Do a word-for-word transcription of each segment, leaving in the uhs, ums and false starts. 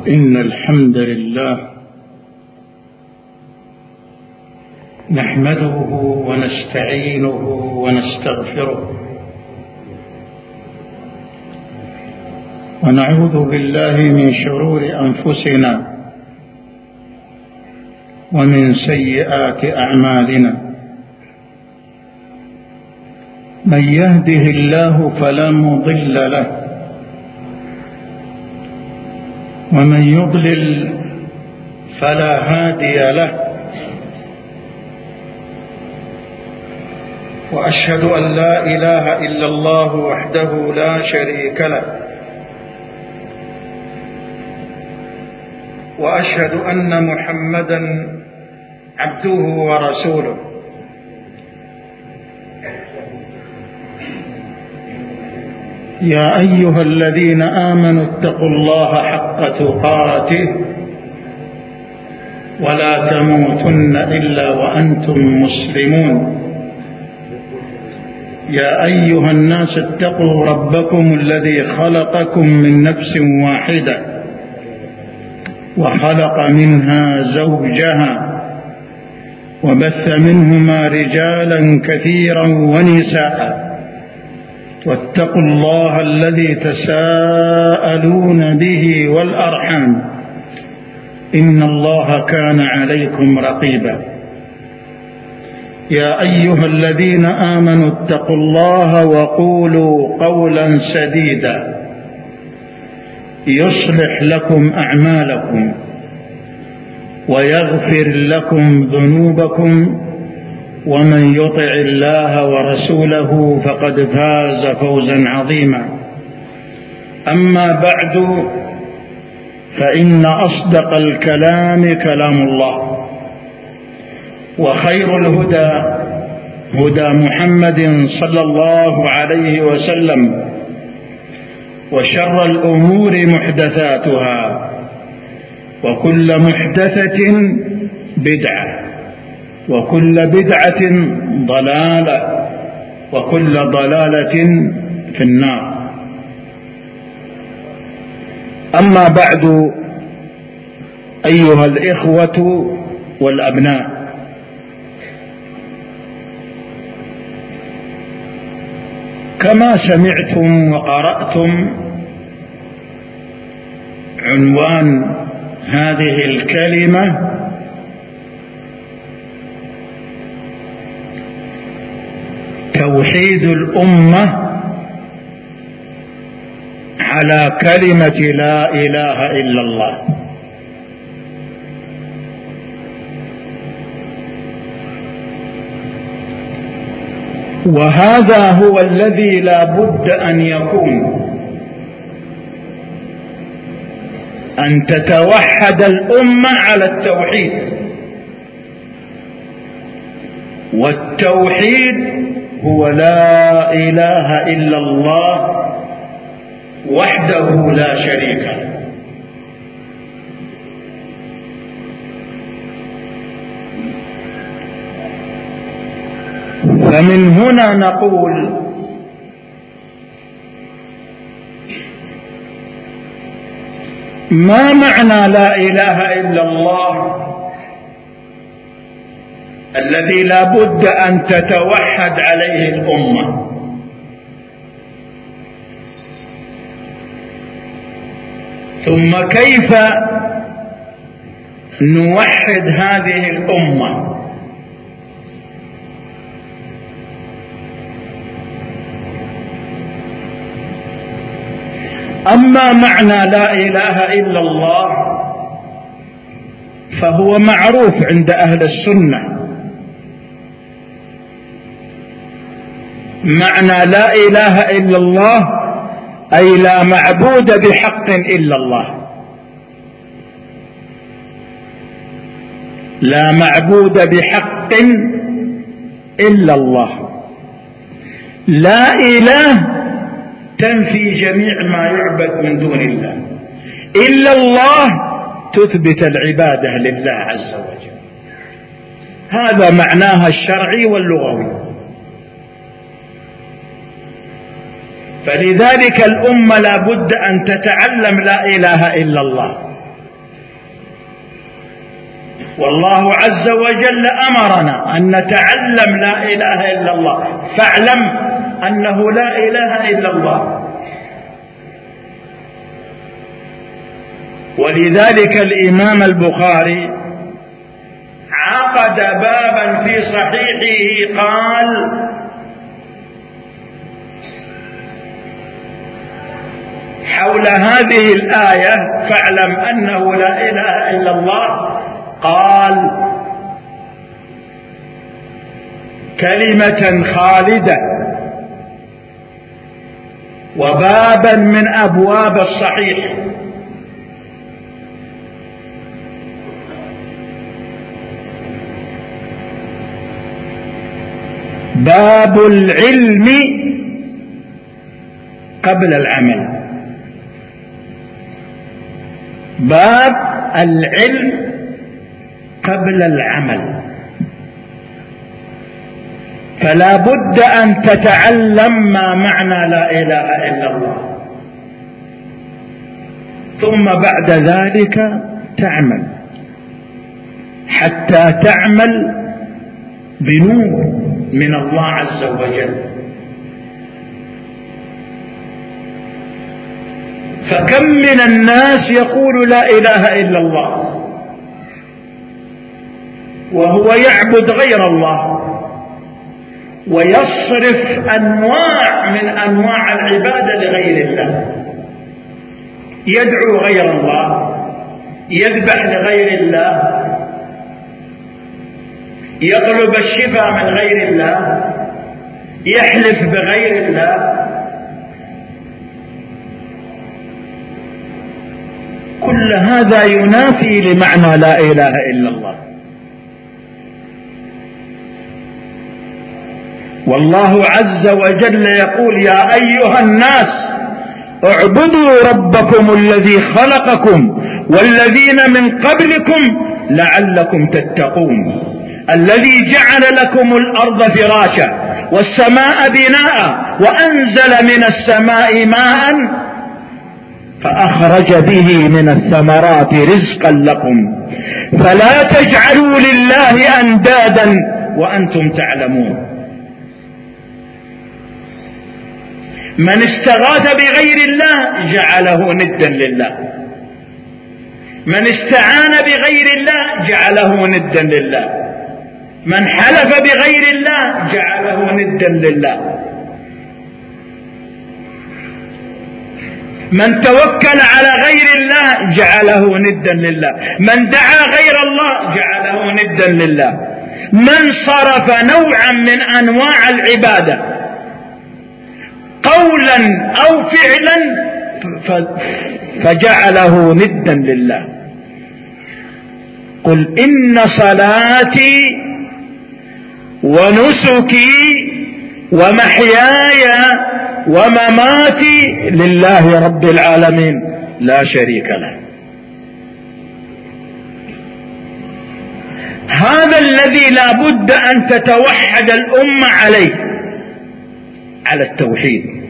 إن الحمد لله نحمده ونستعينه ونستغفره ونعوذ بالله من شرور أنفسنا ومن سيئات أعمالنا. من يهده الله فلا مضل له ومن يضلل فلا هادي له، وأشهد أن لا إله إلا الله وحده لا شريك له، وأشهد أن محمدا عبده ورسوله. يا أيها الذين آمنوا اتقوا الله حق تقاته ولا تموتن إلا وأنتم مسلمون. يا أيها الناس اتقوا ربكم الذي خلقكم من نفس واحدة وخلق منها زوجها وبث منهما رجالا كثيرا ونساء، واتقوا الله الذي تساءلون به والأرحام إن الله كان عليكم رقيبا. يا أيها الذين آمنوا اتقوا الله وقولوا قولا سديدا يصلح لكم أعمالكم ويغفر لكم ذنوبكم، ومن يطع الله ورسوله فقد فاز فوزا عظيما. أما بعد، فإن أصدق الكلام كلام الله، وخير الهدى هدى محمد صلى الله عليه وسلم، وشر الأمور محدثاتها، وكل محدثة بدعة، وكل بدعة ضلالة، وكل ضلالة في النار. أما بعد، أيها الإخوة والأبناء، كما سمعتم وقرأتم عنوان هذه الكلمة توحيد الأمة على كلمة لا إله إلا الله. وهذا هو الذي لا بد أن يكون، أن تتوحد الأمة على التوحيد. والتوحيد هو لا إله إلا الله وحده لا شريك له. فمن هنا نقول ما معنى لا إله إلا الله الذي لا بد أن تتوحد عليه الأمة؟ ثم كيف نوحد هذه الأمة؟ أما معنى لا إله إلا الله فهو معروف عند أهل السنة. معنى لا إله إلا الله أي لا معبود بحق إلا الله، لا معبود بحق إلا الله. لا إله تنفي جميع ما يعبد من دون الله، إلا الله تثبت العبادة لله عز وجل. هذا معناها الشرعي واللغوي. فلذلك الأمة لا بد أن تتعلم لا إله إلا الله والله عز وجل أمرنا أن نتعلم لا إله إلا الله، فاعلم أنه لا إله إلا الله. ولذلك الإمام البخاري عقد بابا في صحيحه قال: حول هذه الآية فاعلم أنه لا إله إلا الله، قال: كلمة خالدة وبابا من أبواب الصحيح. باب العلم قبل العمل. باب العلم قبل العمل، فلا بد أن تتعلم ما معنى لا إله إلا الله، ثم بعد ذلك تعمل، حتى تعمل بنور من الله عز وجل. فكم من الناس يقول لا إله إلا الله وهو يعبد غير الله، ويصرف أنواع من أنواع العبادة لغير الله، يدعو غير الله، يذبح لغير الله، يطلب الشفاء من غير الله، يحلف بغير الله. كل هذا ينافي لمعنى لا إله إلا الله. والله عز وجل يقول: يا أيها الناس اعبدوا ربكم الذي خلقكم والذين من قبلكم لعلكم تتقون، الذي جعل لكم الأرض فراشا والسماء بناء وأنزل من السماء ماء فأخرج به من الثمرات رزقا لكم فلا تجعلوا لله أندادا وأنتم تعلمون. من استغاث بغير الله جعله ندا لله، من استعان بغير الله جعله ندا لله، من حلف بغير الله جعله ندا لله، من توكل على غير الله جعله ندا لله، من دعا غير الله جعله ندا لله، من صرف نوعا من أنواع العبادة قولا أو فعلا فجعله ندا لله. قل إن صلاتي ونسكي ومحياي ومماتي لله رب العالمين لا شريك له. هذا الذي لا بد أن تتوحد الأمة عليه، على التوحيد.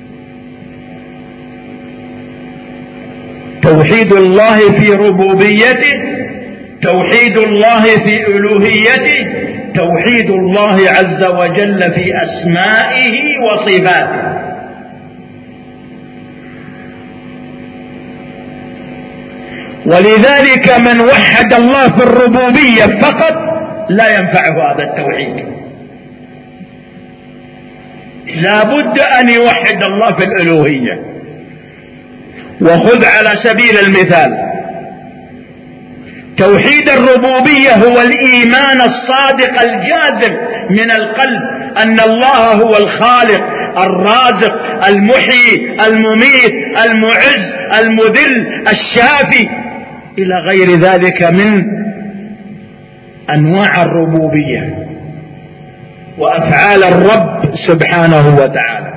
توحيد الله في ربوبيته، توحيد الله في ألوهيته، توحيد الله عز وجل في أسمائه وصفاته. ولذلك من وحد الله في الربوبية فقط لا ينفعه هذا التوحيد، لا بد أن يوحد الله في الألوهية. وخذ على سبيل المثال توحيد الربوبية هو الإيمان الصادق الجازم من القلب أن الله هو الخالق الرازق المحيي المميت المعز المذل الشافي إلى غير ذلك من أنواع الربوبية وأفعال الرب سبحانه وتعالى.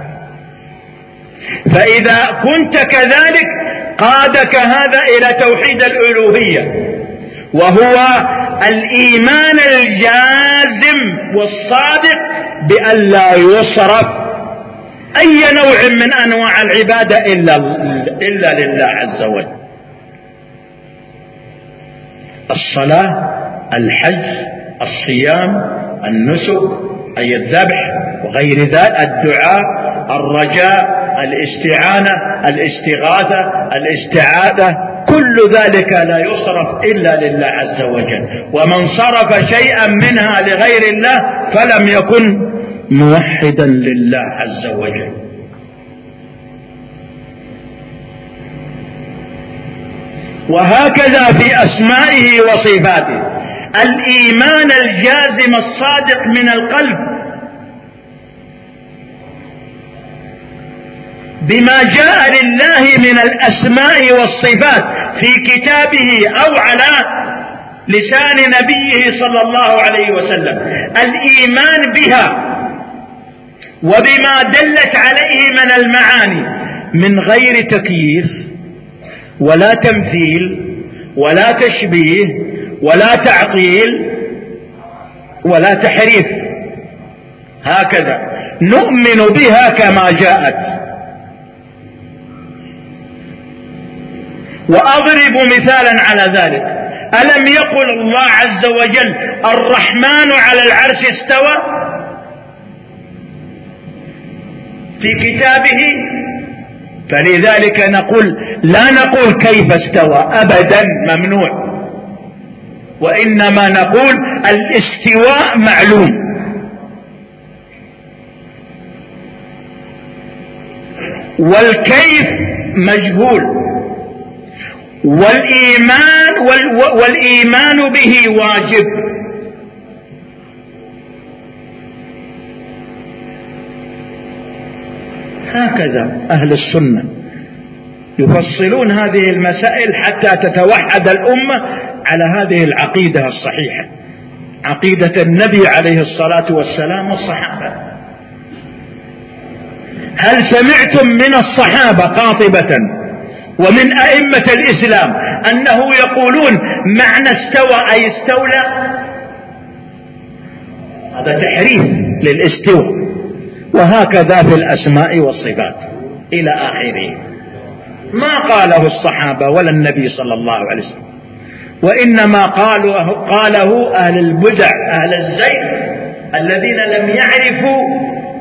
فإذا كنت كذلك قادك هذا إلى توحيد الألوهية، وهو الإيمان الجازم والصادق بأن لا يصرف أي نوع من أنواع العبادة إلا, إلا لله عز وجل. الصلاة الحج، الصيام، النسك أي الذبح وغير ذلك، الدعاء، الرجاء، الاستعانة، الاستغاثة، الاستعاذة، كل ذلك لا يصرف إلا لله عز وجل. ومن صرف شيئا منها لغير الله فلم يكن موحدا لله عز وجل. وهكذا في أسمائه وصفاته، الإيمان الجازم الصادق من القلب بما جاء لله من الأسماء والصفات في كتابه أو على لسان نبيه صلى الله عليه وسلم، الإيمان بها وبما دلت عليه من المعاني من غير تكييف ولا تمثيل ولا تشبيه ولا تعطيل ولا تحريف، هكذا نؤمن بها كما جاءت. وأضرب مثالا على ذلك، ألم يقل الله عز وجل الرحمن على العرش استوى في كتابه؟ فلذلك نقول لا نقول كيف استوى أبدا، ممنوع، وإنما نقول الاستواء معلوم. والكيف مجهول، والإيمان, والإيمان به واجب. هكذا أهل السنة يفصلون هذه المسائل حتى تتوحد الأمة على هذه العقيدة الصحيحة، عقيدة النبي عليه الصلاة والسلام والصحابة. هل سمعتم من الصحابة قاطبة ومن أئمة الإسلام أنه يقولون معنى استوى أي استولى؟ هذا تحريف للاستواء. وهكذا في الأسماء والصفات إلى آخره، ما قاله الصحابة ولا النبي صلى الله عليه وسلم، وإنما قاله, قاله أهل البدع أهل الزيغ الذين لم يعرفوا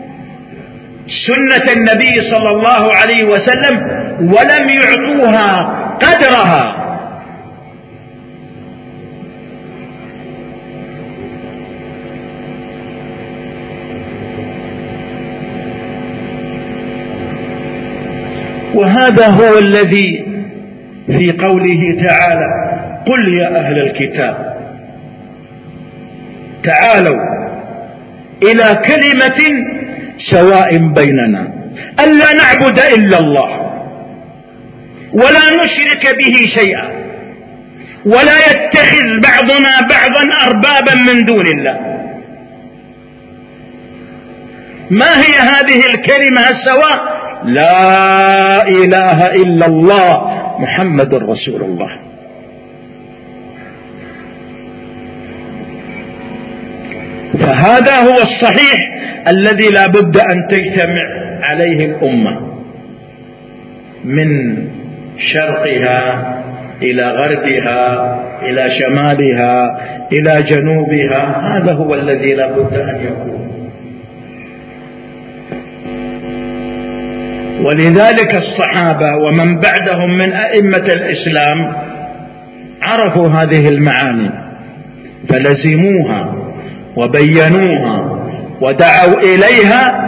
سنة النبي صلى الله عليه وسلم ولم يعطوها قدرها. وهذا هو الذي في قوله تعالى قل يا أهل الكتاب تعالوا إلى كلمة سواء بيننا ألا نعبد إلا الله ولا نشرك به شيئا ولا يتخذ بعضنا بعضا أربابا من دون الله. ما هي هذه الكلمة السواء؟ لا إله إلا الله محمد رسول الله. فهذا هو الصحيح الذي لا بد أن تجتمع عليه الأمة من شرقها إلى غربها إلى شمالها إلى جنوبها، هذا هو الذي لا بد أن يكون. ولذلك الصحابة ومن بعدهم من أئمة الإسلام عرفوا هذه المعاني فلزموها وبينوها ودعوا إليها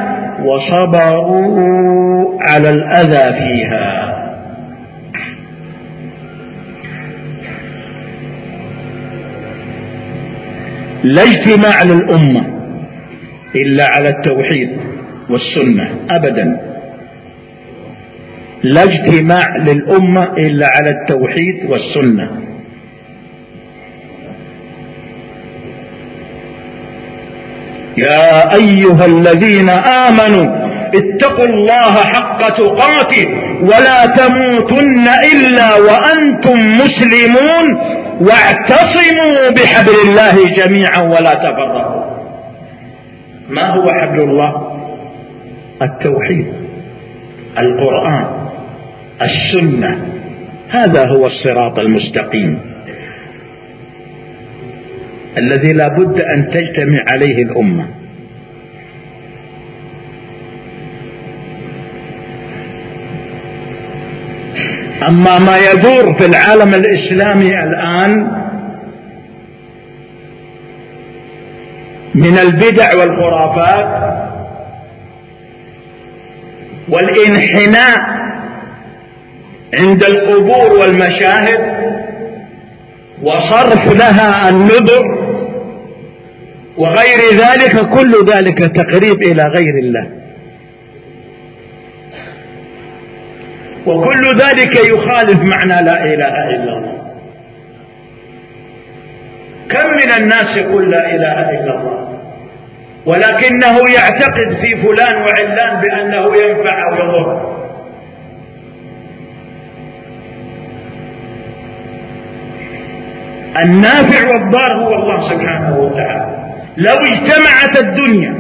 وصبروا على الأذى فيها. لا اجتماع للأمة إلا على التوحيد والسنة أبدا، لا اجتماع للأمة إلا على التوحيد والسنة. يا أيها الذين آمنوا اتقوا الله حق تقاته ولا تموتن إلا وأنتم مسلمون واعتصموا بحبل الله جميعا ولا تفرقوا. ما هو حبل الله؟ التوحيد، القرآن، السنة، هذا هو الصراط المستقيم. الذي لا بد أن تجتمع عليه الأمة. أما ما يدور في العالم الإسلامي الآن من البدع والخرافات والانحناء عند القبور والمشاهد وصرف لها النذر وغير ذلك، كل ذلك تقريب إلى غير الله، وكل ذلك يخالف معنى لا إله إلا الله. كم من الناس يقول لا إله إلا الله ولكنه يعتقد في فلان وعلان بأنه ينفع أو يضر. النافع والضار هو الله سبحانه وتعالى. لو اجتمعت الدنيا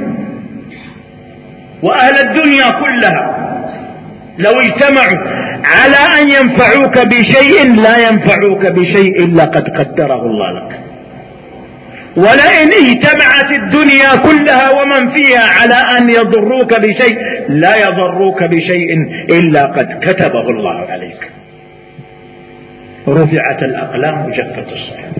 وأهل الدنيا كلها لو اجتمعوا على أن ينفعوك بشيء لا ينفعوك بشيء إلا قد قدره الله لك، ولئن اجتمعت الدنيا كلها ومن فيها على أن يضروك بشيء لا يضروك بشيء إلا قد كتبه الله عليك. رفعت الأقلام وجفت الصحف.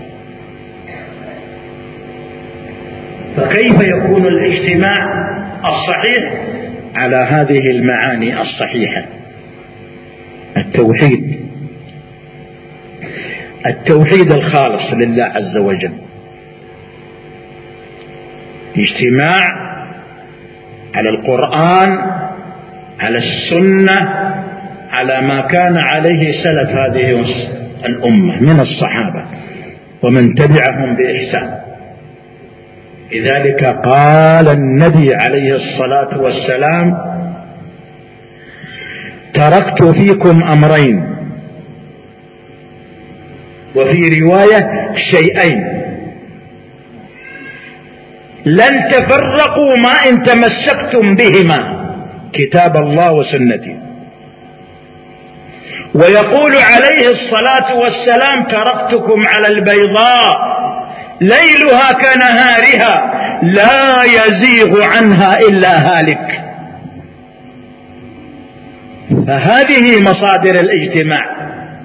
فكيف يكون الاجتماع الصحيح على هذه المعاني الصحيحة؟ التوحيد، التوحيد الخالص لله عز وجل، اجتماع على القرآن، على السنة، على ما كان عليه سلف هذه الأمة من الصحابة ومن تبعهم بإحسان. لذلك قال النبي عليه الصلاة والسلام: تركت فيكم أمرين، وفي رواية شيئين لن تفرقوا ما إن تمسكتم بهما، كتاب الله وسنتي. ويقول عليه الصلاة والسلام: تركتكم على البيضاء ليلها كنهارها لا يزيغ عنها إلا هالك. فهذه مصادر الاجتماع،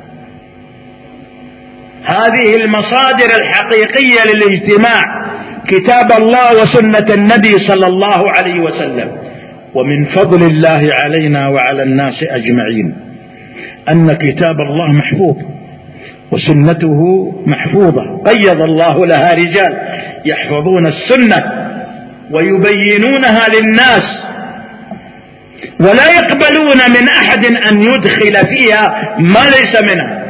هذه المصادر الحقيقية للاجتماع، كتاب الله وسنة النبي صلى الله عليه وسلم. ومن فضل الله علينا وعلى الناس أجمعين أن كتاب الله محفوظ وسنته محفوظة، قيض الله لها رجال يحفظون السنة ويبينونها للناس، ولا يقبلون من أحد أن يدخل فيها ما ليس منها.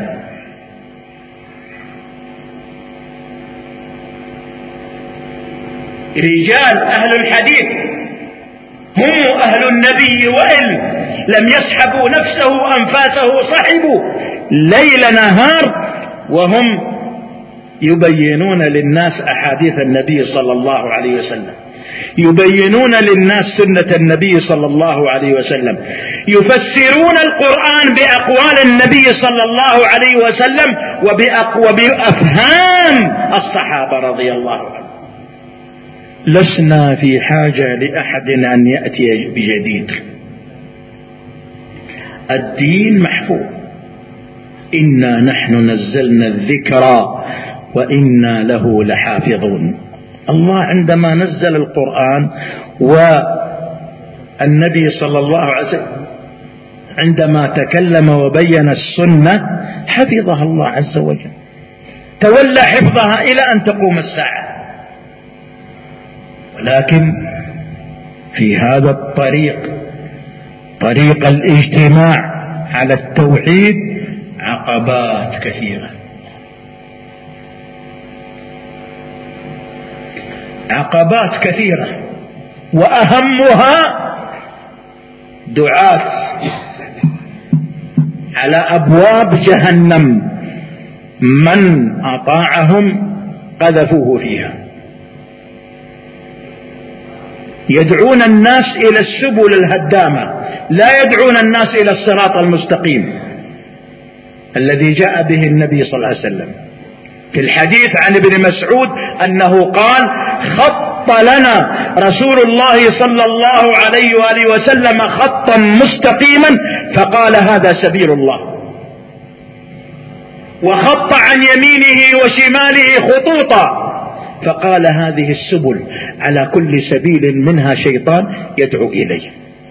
رجال أهل الحديث هم أهل النبي، وإن لم يسحبوا نفسه أنفاسه صحبوا ليل نهار وهم يبينون للناس أحاديث النبي صلى الله عليه وسلم، يبينون للناس سنة النبي صلى الله عليه وسلم، يفسرون القرآن بأقوال النبي صلى الله عليه وسلم وبأفهام الصحابة رضي الله عنهم. لسنا في حاجة لأحد أن يأتي بجديد، الدين محفوظ. إنا نحن نزلنا الذكر وإنا له لحافظون. الله عندما نزل القرآن والنبي صلى الله عليه وسلم عندما تكلم وبين السنة حفظها الله عز وجل، تولى حفظها إلى أن تقوم الساعة. ولكن في هذا الطريق، طريق الاجتماع على التوحيد، عقبات كثيرة، عقبات كثيرة، وأهمها دعاة على أبواب جهنم من أطاعهم قذفوه فيها، يدعون الناس إلى السبل الهدامة، لا يدعون الناس إلى الصراط المستقيم الذي جاء به النبي صلى الله عليه وسلم. في الحديث عن ابن مسعود أنه قال: خط لنا رسول الله صلى الله عليه وآله وسلم خطا مستقيما فقال: هذا سبيل الله. وخط عن يمينه وشماله خطوطا فقال: هذه السبل على كل سبيل منها شيطان يدعو إليه.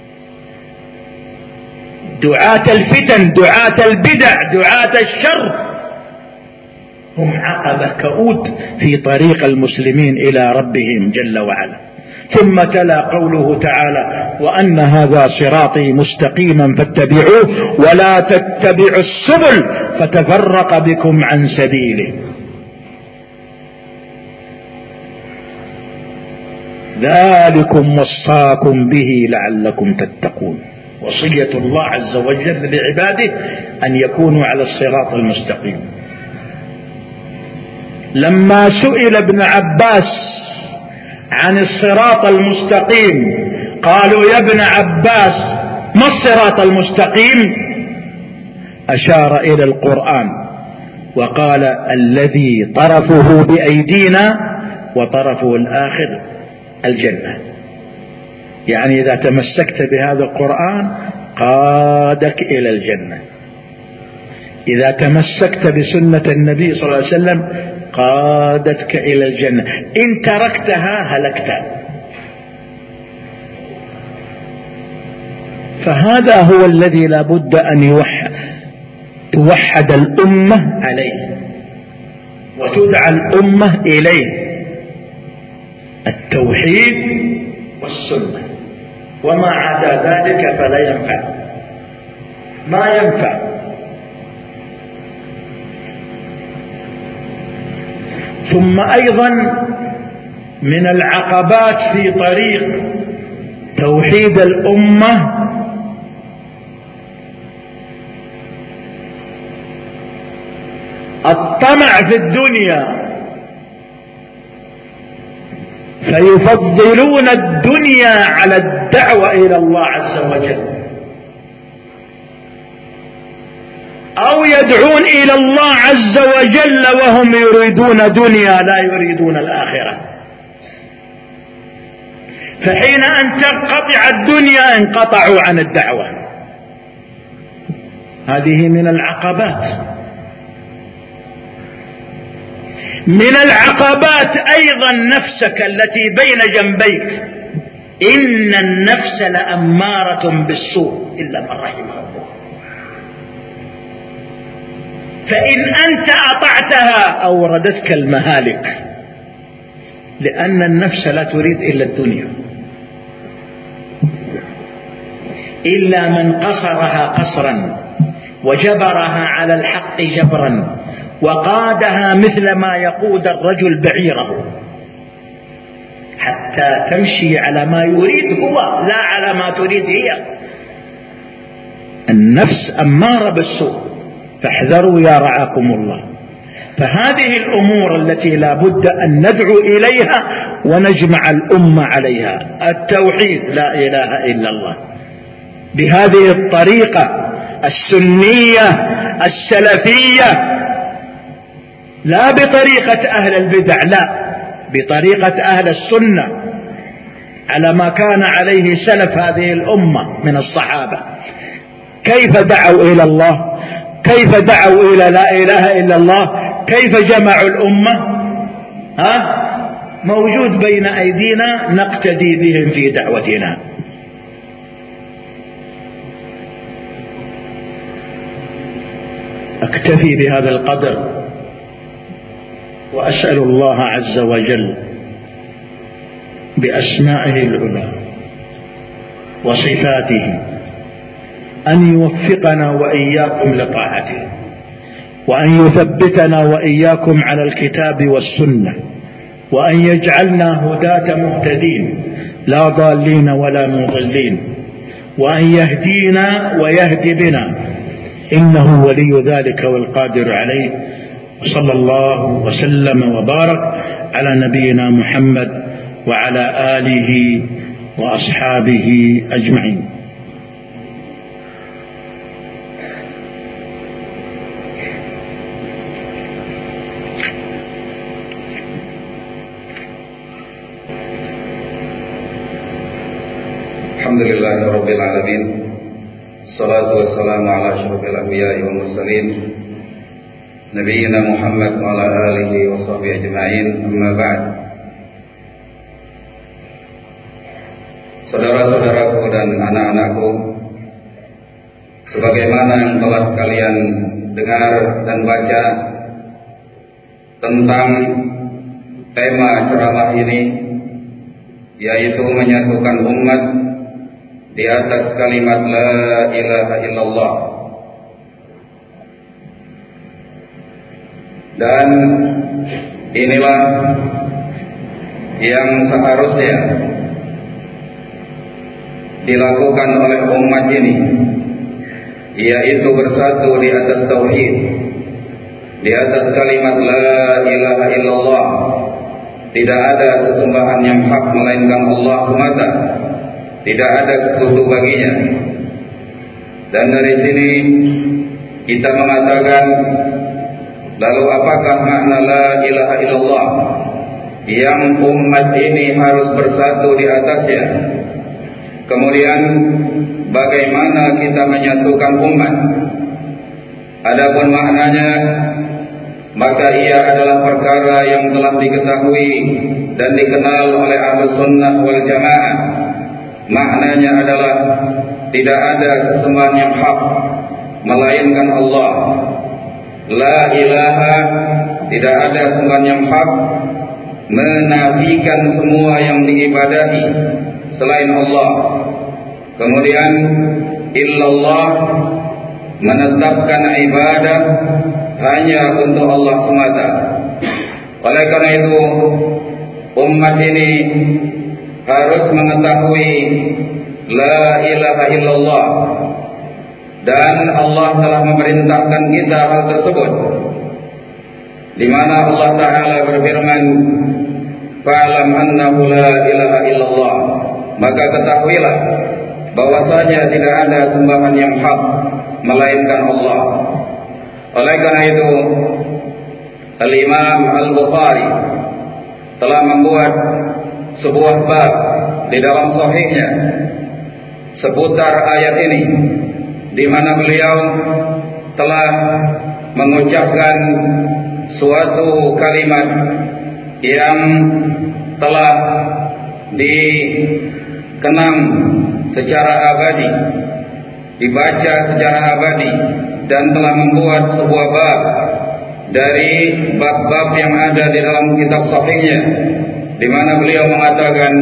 دعاة الفتن، دعاة البدع، دعاة الشر هم عقبة كؤود في طريق المسلمين إلى ربهم جل وعلا. ثم تلا قوله تعالى: وأن هذا صراطي مستقيما فاتبعوه ولا تتبعوا السبل فتفرق بكم عن سبيله. ذلكم وصاكم به لعلكم تتقون. وصية الله عز وجل لعباده أن يكونوا على الصراط المستقيم. لما سئل ابن عباس عن الصراط المستقيم قالوا: يا ابن عباس ما الصراط المستقيم؟ أشار إلى القرآن وقال: الذي طرفه بأيدينا وطرفه الآخر الجنة. يعني إذا تمسكت بهذا القرآن قادك إلى الجنة، إذا تمسكت بسنة النبي صلى الله عليه وسلم قادتك إلى الجنة، إن تركتها هلكت. فهذا هو الذي لا بد أن يوحد توحد الأمة عليه وتدعى الأمة إليه: التوحيد والسنة، وما عدا ذلك فلا ينفع، ما ينفع. ثم أيضا من العقبات في طريق توحيد الأمة الطمع في الدنيا، فيفضلون الدنيا على الدعوة إلى الله عز وجل، أو يدعون إلى الله عز وجل وهم يريدون دنيا لا يريدون الآخرة. فحين أن تنقطع الدنيا انقطعوا عن الدعوة. هذه من العقبات. من العقبات أيضا نفسك التي بين جنبيك. إن النفس لأمارة بالسوء إلا من رحم ربك. فإن أنت أطعتها أوردتك المهالك، لأن النفس لا تريد إلا الدنيا، إلا من قصرها قصرا وجبرها على الحق جبرا وقادها مثل ما يقود الرجل بعيره حتى تمشي على ما يريد هو لا على ما تريد هي. النفس أمارة بالسوء، فاحذروا يا رعاكم الله. فهذه الأمور التي لا بد أن ندعو إليها ونجمع الأمة عليها: التوحيد، لا إله إلا الله، بهذه الطريقة السنية السلفية، لا بطريقة أهل البدع، لا، بطريقة أهل السنة على ما كان عليه سلف هذه الأمة من الصحابة. كيف دعوا إلى الله؟ كيف دعوا إلى لا إله إلا الله؟ كيف جمعوا الأمة؟ ها؟ موجود بين أيدينا، نقتدي بهم في دعوتنا. أكتفي بهذا القدر، وأسأل الله عز وجل بأسمائه العلى وصفاته أن يوفقنا وإياكم لطاعته، وأن يثبتنا وإياكم على الكتاب والسنة، وأن يجعلنا هداة مهتدين لا ضالين ولا مضلين، وأن يهدينا ويهدي بنا، إنه ولي ذلك والقادر عليه. صلى الله وسلم وبارك على نبينا محمد وعلى آله وأصحابه أجمعين. Alhamdulillahirabbil alamin. Salatu wassalamu ala asyrofil anbiya'i wal mursalin nabiyina Muhammad wa ala alihi wa sahbihi ajma'in. Amma ba'd. Saudara-saudaraku dan anak-anakku, sebagaimana yang telah kalian dengar dan baca tentang tema ceramah ini, yaitu menyatukan umat di atas kalimat la ilaha illallah. Dan inilah yang seharusnya dilakukan oleh umat ini, yaitu bersatu di atas tauhid, di atas kalimat la ilaha illallah. Tidak ada sesembahan yang hak melainkan Allah semata, tidak ada sekutu baginya. Dan dari sini kita mengatakan, lalu apakah makna la ilaha illallah yang umat ini harus bersatu di atasnya? Kemudian bagaimana kita menyatukan umat? Adapun maknanya, maka ia adalah perkara yang telah diketahui dan dikenal oleh Ahlus Sunnah wal Jamaah. Maknanya adalah tidak ada sesembahan yang hak melainkan Allah. La ilaha, tidak ada sembahan yang hak, menafikan semua yang diibadahi selain Allah. Kemudian illallah, menetapkan ibadah hanya untuk Allah semata. Oleh karena itu, umat ini harus mengetahui la ilaha illallah, dan Allah telah memerintahkan kita hal tersebut, di mana Allah Ta'ala berfirman, fa'lam annahu la ilaha illallah, maka ketahuilah bahwasanya tidak ada sembahan yang hak melainkan Allah. Oleh karena itu, Al-Imam Al-Bukhari telah membuat sebuah bab di dalam sahihnya seputar ayat ini, di mana beliau telah mengucapkan suatu kalimat yang telah dikenang secara abadi, dibaca secara abadi, dan telah membuat sebuah bab dari bab-bab yang ada di dalam kitab sahihnya, di mana beliau mengatakan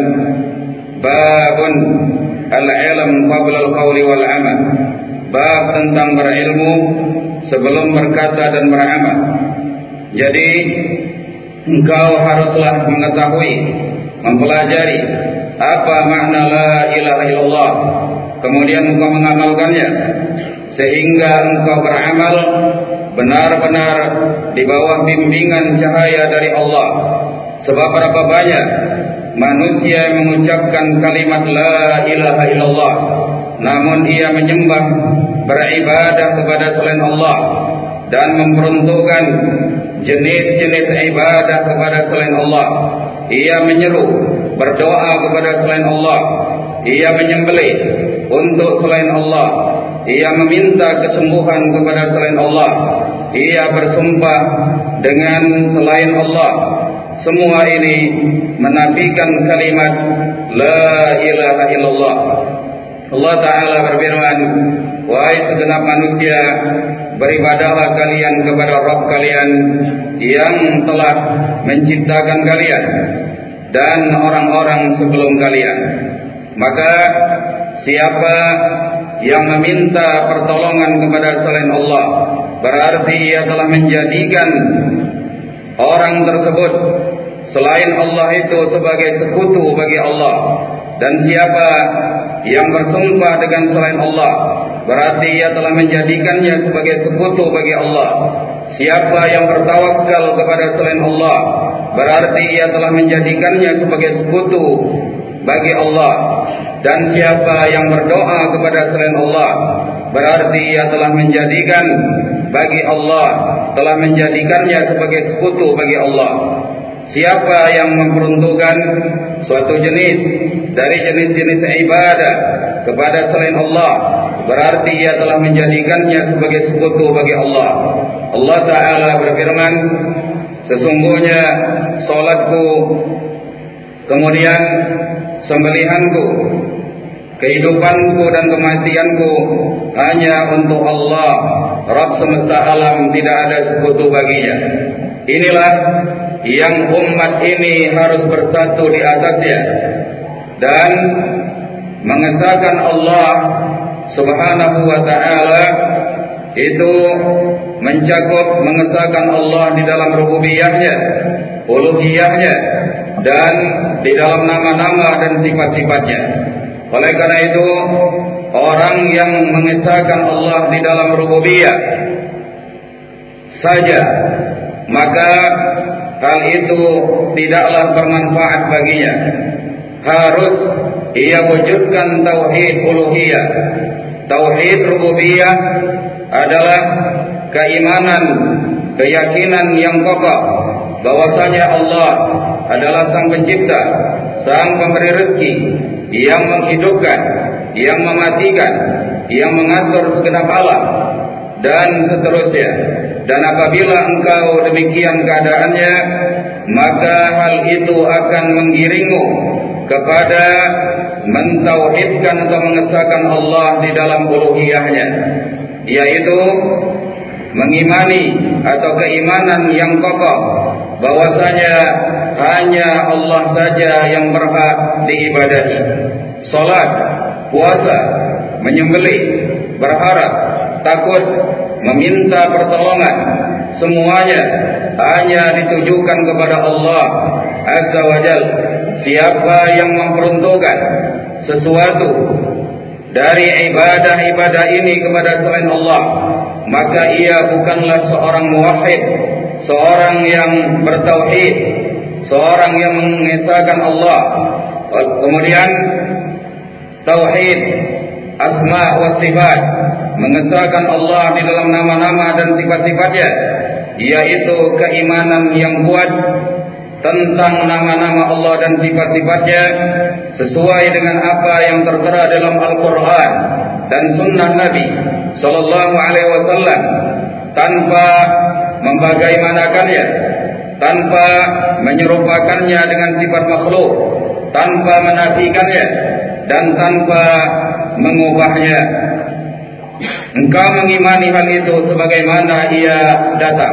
babun al-ilm qabla al-qawli wal amal, bab tentang berilmu sebelum berkata dan beramal. Jadi engkau haruslah mengetahui, mempelajari apa makna la ilaha illallah, kemudian engkau mengamalkannya, sehingga engkau beramal benar-benar di bawah bimbingan cahaya dari Allah. Sebab berapa banyak manusia yang mengucapkan kalimat la ilaha illallah, namun ia menyembah, beribadah kepada selain Allah, dan memperuntukkan jenis-jenis ibadah kepada selain Allah. Ia menyeru, berdoa kepada selain Allah, ia menyembelih untuk selain Allah, ia meminta kesembuhan kepada selain Allah, ia bersumpah dengan selain Allah. Semua ini menafikan kalimat la ilaha illallah. Allah Ta'ala berfirman, wahai segenap manusia, beribadahlah kalian kepada Rabb kalian yang telah menciptakan kalian dan orang-orang sebelum kalian. Maka siapa yang meminta pertolongan kepada selain Allah, berarti ia telah menjadikan orang tersebut selain Allah itu sebagai sekutu bagi Allah. Dan siapa yang bersumpah dengan selain Allah, berarti ia telah menjadikannya sebagai sekutu bagi Allah. Siapa yang bertawakal kepada selain Allah, berarti ia telah menjadikannya sebagai sekutu bagi Allah. Dan siapa yang berdoa kepada selain Allah, berarti ia telah menjadikan bagi Allah, telah menjadikannya sebagai sekutu bagi Allah. Siapa yang memperuntukkan suatu jenis dari jenis-jenis ibadah kepada selain Allah, berarti ia telah menjadikannya sebagai sekutu bagi Allah. Allah Ta'ala berfirman, sesungguhnya salatku, kemudian sembelihanku, kehidupanku dan kematianku hanya untuk Allah, Rabb semesta alam, tidak ada sekutu baginya. Inilah yang umat ini harus bersatu di atasnya dan mengesahkan Allah Subhanahu wa ta'ala. Itu mencakup mengesahkan Allah di dalam rububiyahnya, uluhiyahnya, dan di dalam nama-nama dan sifat-sifatnya. Oleh karena itu, orang yang mengesahkan Allah di dalam rububiyah saja, maka hal itu tidaklah bermanfaat baginya. Harus ia wujudkan tauhid uluhiyah. Tauhid rububiyah adalah keimanan, keyakinan yang kokoh bahwasanya Allah adalah sang pencipta, sang pemberi rezeki, yang menghidupkan, yang mematikan, yang mengatur segenap alam, dan seterusnya. Dan apabila engkau demikian keadaannya, maka hal itu akan menggiringmu kepada mentauhidkan atau mengesahkan Allah di dalam uluhiyahnya, yaitu mengimani atau keimanan yang kokoh bahwasanya hanya Allah saja yang berhak diibadahi. Salat, puasa, menyembelih, berharap, takut, meminta pertolongan, semuanya hanya ditujukan kepada Allah Azza wa Jal. Siapa yang memperuntukkan sesuatu dari ibadah-ibadah ini kepada selain Allah, maka ia bukanlah seorang muwahhid, seorang yang bertauhid, seorang yang mengesahkan Allah. Kemudian tauhid asma wa sifat, mengesahkan Allah di dalam nama-nama dan sifat-sifatnya, yaitu keimanan yang kuat tentang nama-nama Allah dan sifat-sifatnya sesuai dengan apa yang tertera dalam Al-Quran dan Sunnah Nabi Sallallahu Alaihi Wasallam, tanpa membagaimanakannya, tanpa menyerupakannya dengan sifat makhluk, tanpa menafikannya, dan tanpa mengubahnya. Engkau mengimani hal itu sebagaimana ia datang.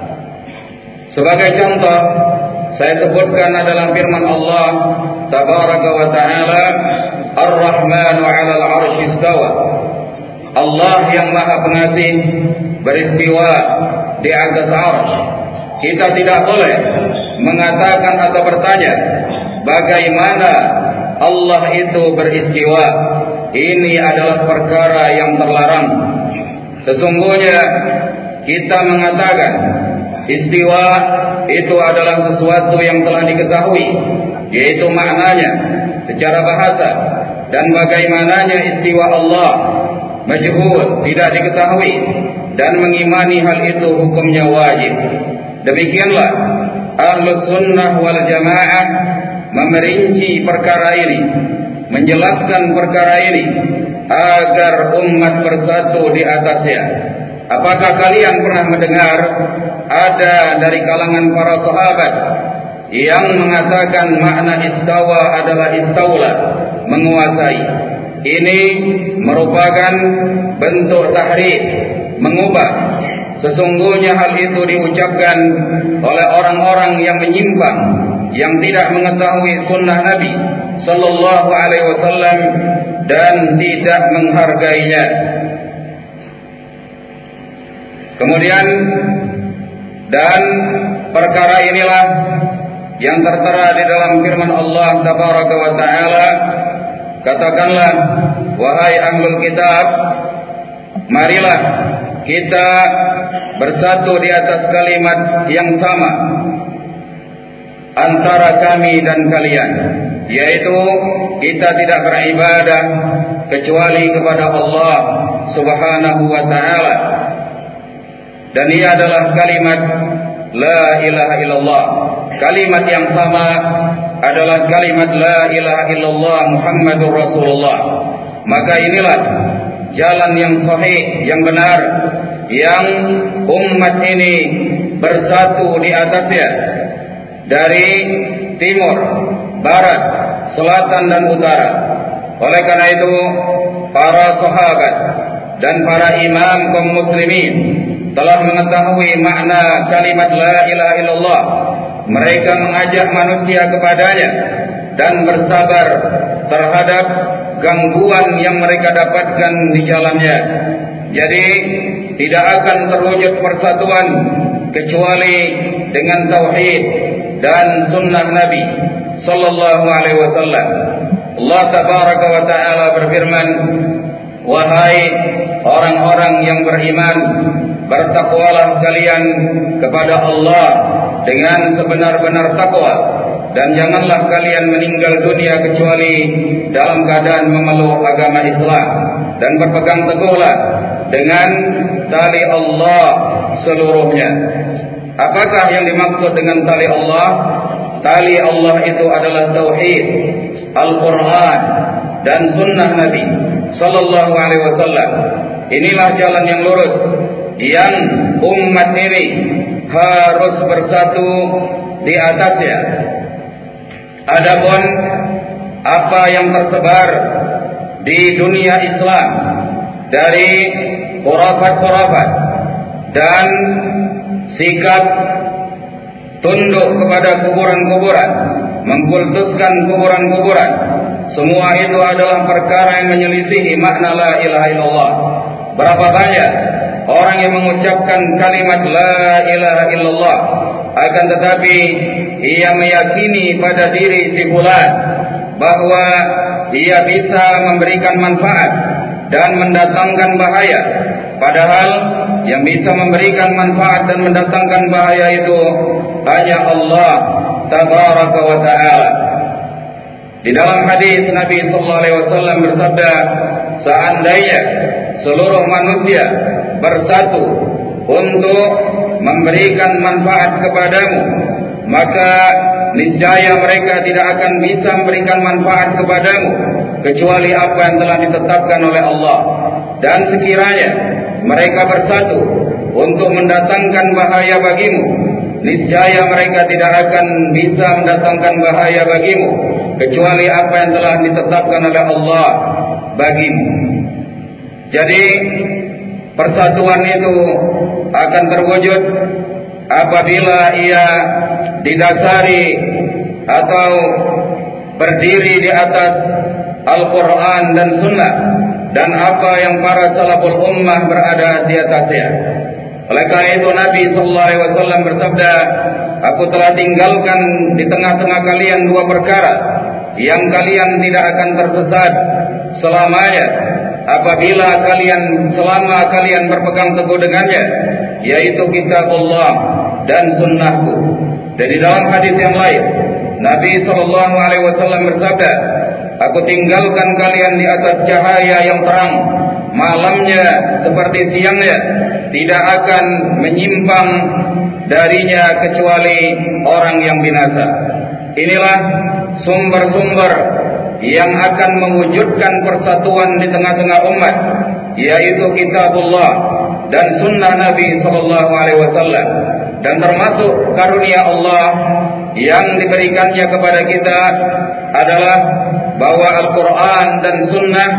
Sebagai contoh, saya sebutkan adalah firman Allah Tabaraka wa Ta'ala, Ar-Rahmanu 'alal 'arsy istawa. Allah yang Maha Pengasih beristiwa di atas 'arsy. Kita tidak boleh mengatakan atau bertanya bagaimana Allah itu beristiwa. Ini adalah perkara yang terlarang. Sesungguhnya kita mengatakan istiwa itu adalah sesuatu yang telah diketahui, yaitu maknanya secara bahasa, dan bagaimananya istiwa Allah majhul, tidak diketahui, dan mengimani hal itu hukumnya wajib. Demikianlah Ahlus Sunnah wal Jamaah memerinci perkara ini, menjelaskan perkara ini agar umat bersatu di atasnya. Apakah kalian pernah mendengar ada dari kalangan para sahabat yang mengatakan makna istawa adalah istaula, menguasai? Ini merupakan bentuk tahrif, mengubah. Sesungguhnya hal itu diucapkan oleh orang-orang yang menyimpang, yang tidak mengetahui sunnah Nabi Sallallahu Alaihi Wasallam dan tidak menghargainya. Kemudian, dan perkara inilah yang tertera di dalam firman Allah Tabaraka wa Ta'ala, katakanlah wahai ahlul kitab, marilah kita bersatu di atas kalimat yang sama antara kami dan kalian, yaitu kita tidak beribadah kecuali kepada Allah Subhanahu wa Ta'ala. Dan ia adalah kalimat La ilaha illallah, kalimat yang sama adalah kalimat la ilaha illallah Muhammadur Rasulullah. Maka inilah jalan yang sahih, yang benar, yang umat ini bersatu di atasnya dari timur, barat, selatan dan utara. Oleh karena itu, para sahabat dan para imam kaum muslimin telah mengetahui makna kalimat la ilaha illallah. Mereka mengajak manusia kepadanya dan bersabar terhadap gangguan yang mereka dapatkan di jalannya. Jadi tidak akan terwujud persatuan kecuali dengan tauhid dan sunnah Nabi sallallahu alaihi wasallam. Allah tabaraka wa taala berfirman, wahai orang-orang yang beriman, bertakwalah kalian kepada Allah dengan sebenar-benar takwa, dan janganlah kalian meninggal dunia kecuali dalam keadaan memeluk agama Islam, dan berpegang teguhlah dengan tali Allah seluruhnya. Apakah yang dimaksud dengan tali Allah? Tali Allah itu adalah tauhid, Al-Quran dan sunnah Nabi sallallahu alaihi wasallam. Inilah jalan yang lurus yang umat ini harus bersatu di atasnya. Adapun apa yang tersebar di dunia Islam dari khurafat-khurafat dan sikap tunduk kepada kuburan-kuburan, mengkultuskan kuburan-kuburan, semua itu adalah perkara yang menyelisihi makna la ilaha illallah. Berapa banyak orang yang mengucapkan kalimat la ilaha illallah, akan tetapi ia meyakini pada diri si fulan bahwa ia bisa memberikan manfaat dan mendatangkan bahaya, padahal yang bisa memberikan manfaat dan mendatangkan bahaya itu hanya Allah tabaraka wa ta'ala. Di dalam hadis Nabi sallallahu alaihi wasallam bersabda, seandainya seluruh manusia bersatu untuk memberikan manfaat kepadamu, maka niscaya mereka tidak akan bisa memberikan manfaat kepadamu kecuali apa yang telah ditetapkan oleh Allah. Dan sekiranya mereka bersatu untuk mendatangkan bahaya bagimu, niscaya mereka tidak akan bisa mendatangkan bahaya bagimu kecuali apa yang telah ditetapkan oleh Allah bagimu. Jadi persatuan itu akan terwujud apabila ia didasari atau berdiri di atas Al-Quran dan Sunnah, dan apa yang para salaful ummah berada di atasnya. Oleh karena itu Nabi sallallahu alaihi wasallam bersabda, aku telah tinggalkan di tengah-tengah kalian dua perkara yang kalian tidak akan tersesat selamanya apabila kalian selama kalian berpegang teguh dengannya, yaitu kitabullah dan sunnahku. Dan di dalam hadis yang lain Nabi sallallahu alaihi wasallam bersabda, aku tinggalkan kalian di atas cahaya yang terang, malamnya seperti siangnya, tidak akan menyimpang darinya kecuali orang yang binasa. Inilah sumber-sumber yang akan mewujudkan persatuan di tengah-tengah umat, yaitu kitabullah dan sunnah Nabi sallallahu alaihi wasallam. Dan termasuk karunia Allah yang diberikannya kepada kita adalah bahwa Al-Quran dan sunnah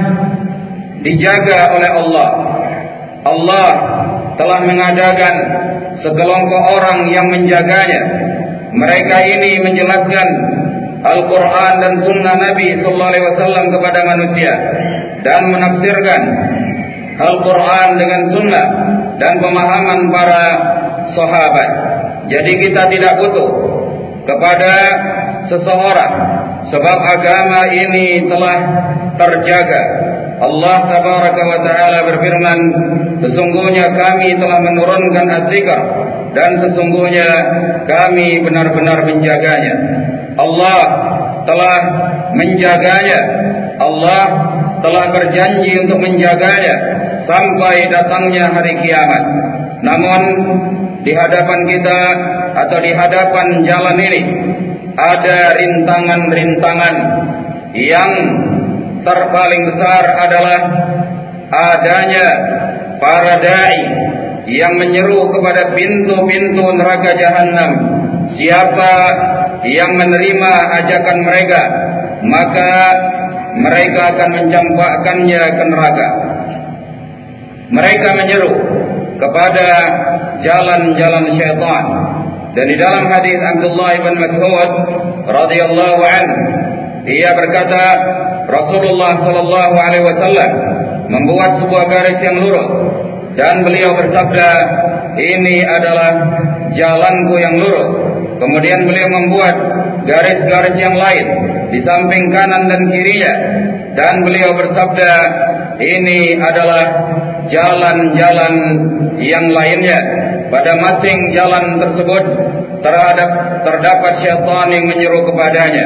dijaga oleh Allah. Allah telah mengadakan sekelompok orang yang menjaganya. Mereka ini menjelaskan Al-Quran dan sunnah Nabi sallallahu alaihi wasallam kepada manusia dan menafsirkan Al-Quran dengan sunnah dan pemahaman para sahabat. Jadi kita tidak butuh kepada seseorang, sebab agama ini telah terjaga. Allah tabaraka wa ta'ala berfirman, sesungguhnya kami telah menurunkan az-zikr dan sesungguhnya kami benar-benar menjaganya. Allah telah menjaganya. Allah telah berjanji untuk menjaganya sampai datangnya hari kiamat. Namun di hadapan kita atau di hadapan jalan ini ada rintangan-rintangan yang terpaling besar adalah adanya para dai yang menyeru kepada pintu-pintu neraka jahanam. Siapa yang menerima ajakan mereka, maka mereka akan mencampakkannya ke neraka. Mereka menyeru kepada jalan-jalan syaitan. Dan di dalam hadis Abdullah bin Mas'ud radhiyallahu anhu, ia berkata, Rasulullah sallallahu alaihi wasallam membuat sebuah garis yang lurus dan beliau bersabda, ini adalah jalanku yang lurus. Kemudian beliau membuat garis-garis yang lain di samping kanan dan kirinya, dan beliau bersabda, ini adalah jalan-jalan yang lainnya. Pada masing jalan tersebut terhadap terdapat syaitan yang menyeru kepadanya.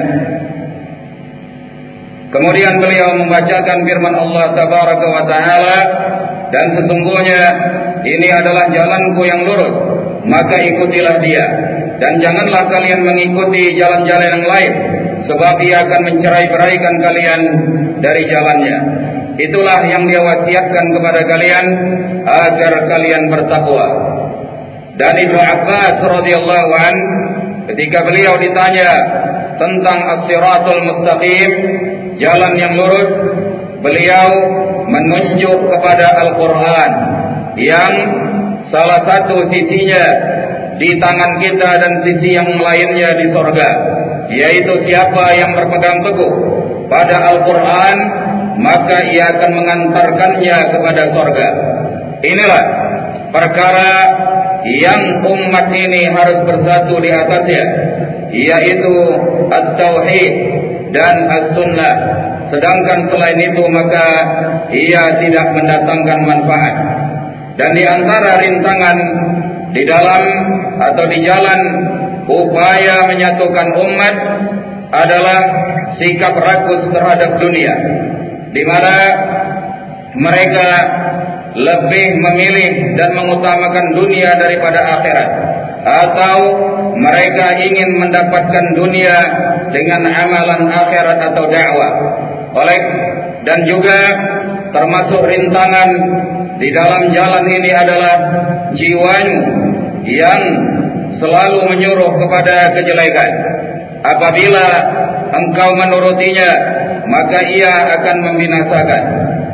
Kemudian beliau membacakan firman Allah Tabaraka wa Ta'ala, dan sesungguhnya ini adalah jalanku yang lurus, maka ikutilah dia, dan janganlah kalian mengikuti jalan-jalan yang lain, sebab ia akan mencerai-beraikan kalian dari jalannya. Itulah yang dia wasiatkan kepada kalian agar kalian bertakwa. Dan Ibnu Abbas radhiyallahu an, ketika beliau ditanya tentang as-siratul mustaqim, jalan yang lurus, beliau menunjuk kepada Al-Quran yang salah satu sisinya di tangan kita dan sisi yang lainnya di sorga, yaitu siapa yang berpegang teguh pada Al-Quran, maka ia akan mengantarkannya kepada sorga. Inilah perkara yang umat ini harus bersatu di atasnya, yaitu at-tauhid dan as-sunnah. Sedangkan selain itu maka ia tidak mendatangkan manfaat. Dan di antara rintangan di dalam atau di jalan upaya menyatukan umat adalah sikap rakus terhadap dunia, di mana mereka lebih memilih dan mengutamakan dunia daripada akhirat, atau mereka ingin mendapatkan dunia dengan amalan akhirat atau dakwah. Oleh dan juga termasuk rintangan di dalam jalan ini adalah jiwamu yang selalu menyuruh kepada kejelekan. Apabila engkau menurutinya, maka ia akan membinasakan.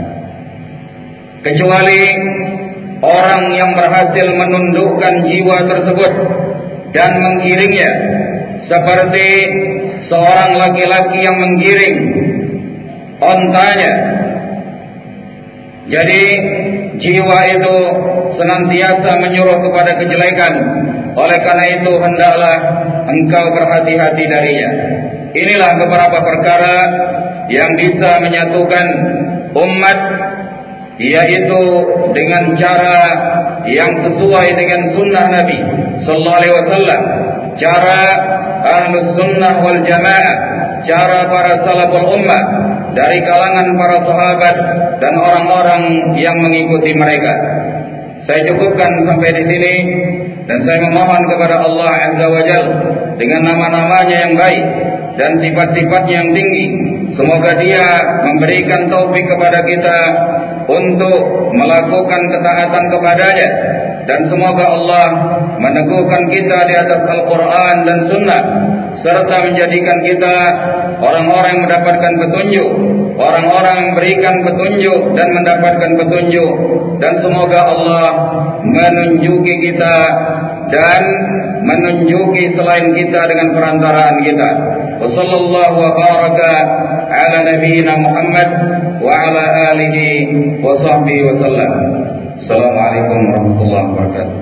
Kecuali orang yang berhasil menundukkan jiwa tersebut dan menggiringnya, seperti seorang laki-laki yang menggiring ontanya. Jadi jiwa itu senantiasa menyuruh kepada kejelekan. Oleh karena itu hendaklah engkau berhati-hati darinya. Inilah beberapa perkara yang bisa menyatukan umat, yaitu dengan cara yang sesuai dengan sunnah Nabi sallallahu alaihi wasallam, cara ahlus sunnah wal jamaah, cara para salaful ummah dari kalangan para sahabat dan orang-orang yang mengikuti mereka. Saya cukupkan sampai di sini, dan saya memohon kepada Allah Azza wa Jalla dengan nama-namanya yang baik dan sifat-sifatnya yang tinggi, semoga Dia memberikan taufik kepada kita untuk melakukan ketaatan kepadanya, dan semoga Allah meneguhkan kita di atas Al-Quran dan Sunnah, serta menjadikan kita orang-orang yang mendapatkan petunjuk, orang-orang yang memberikan petunjuk dan mendapatkan petunjuk, dan semoga Allah menunjuki kita dan menunjuki selain kita dengan perantaraan kita. Wassallallahu wa baraka ala nabiyyina Muhammad wa ala alihi wa sahbihi wa sallam. Assalamualaikum warahmatullahi wabarakatuh.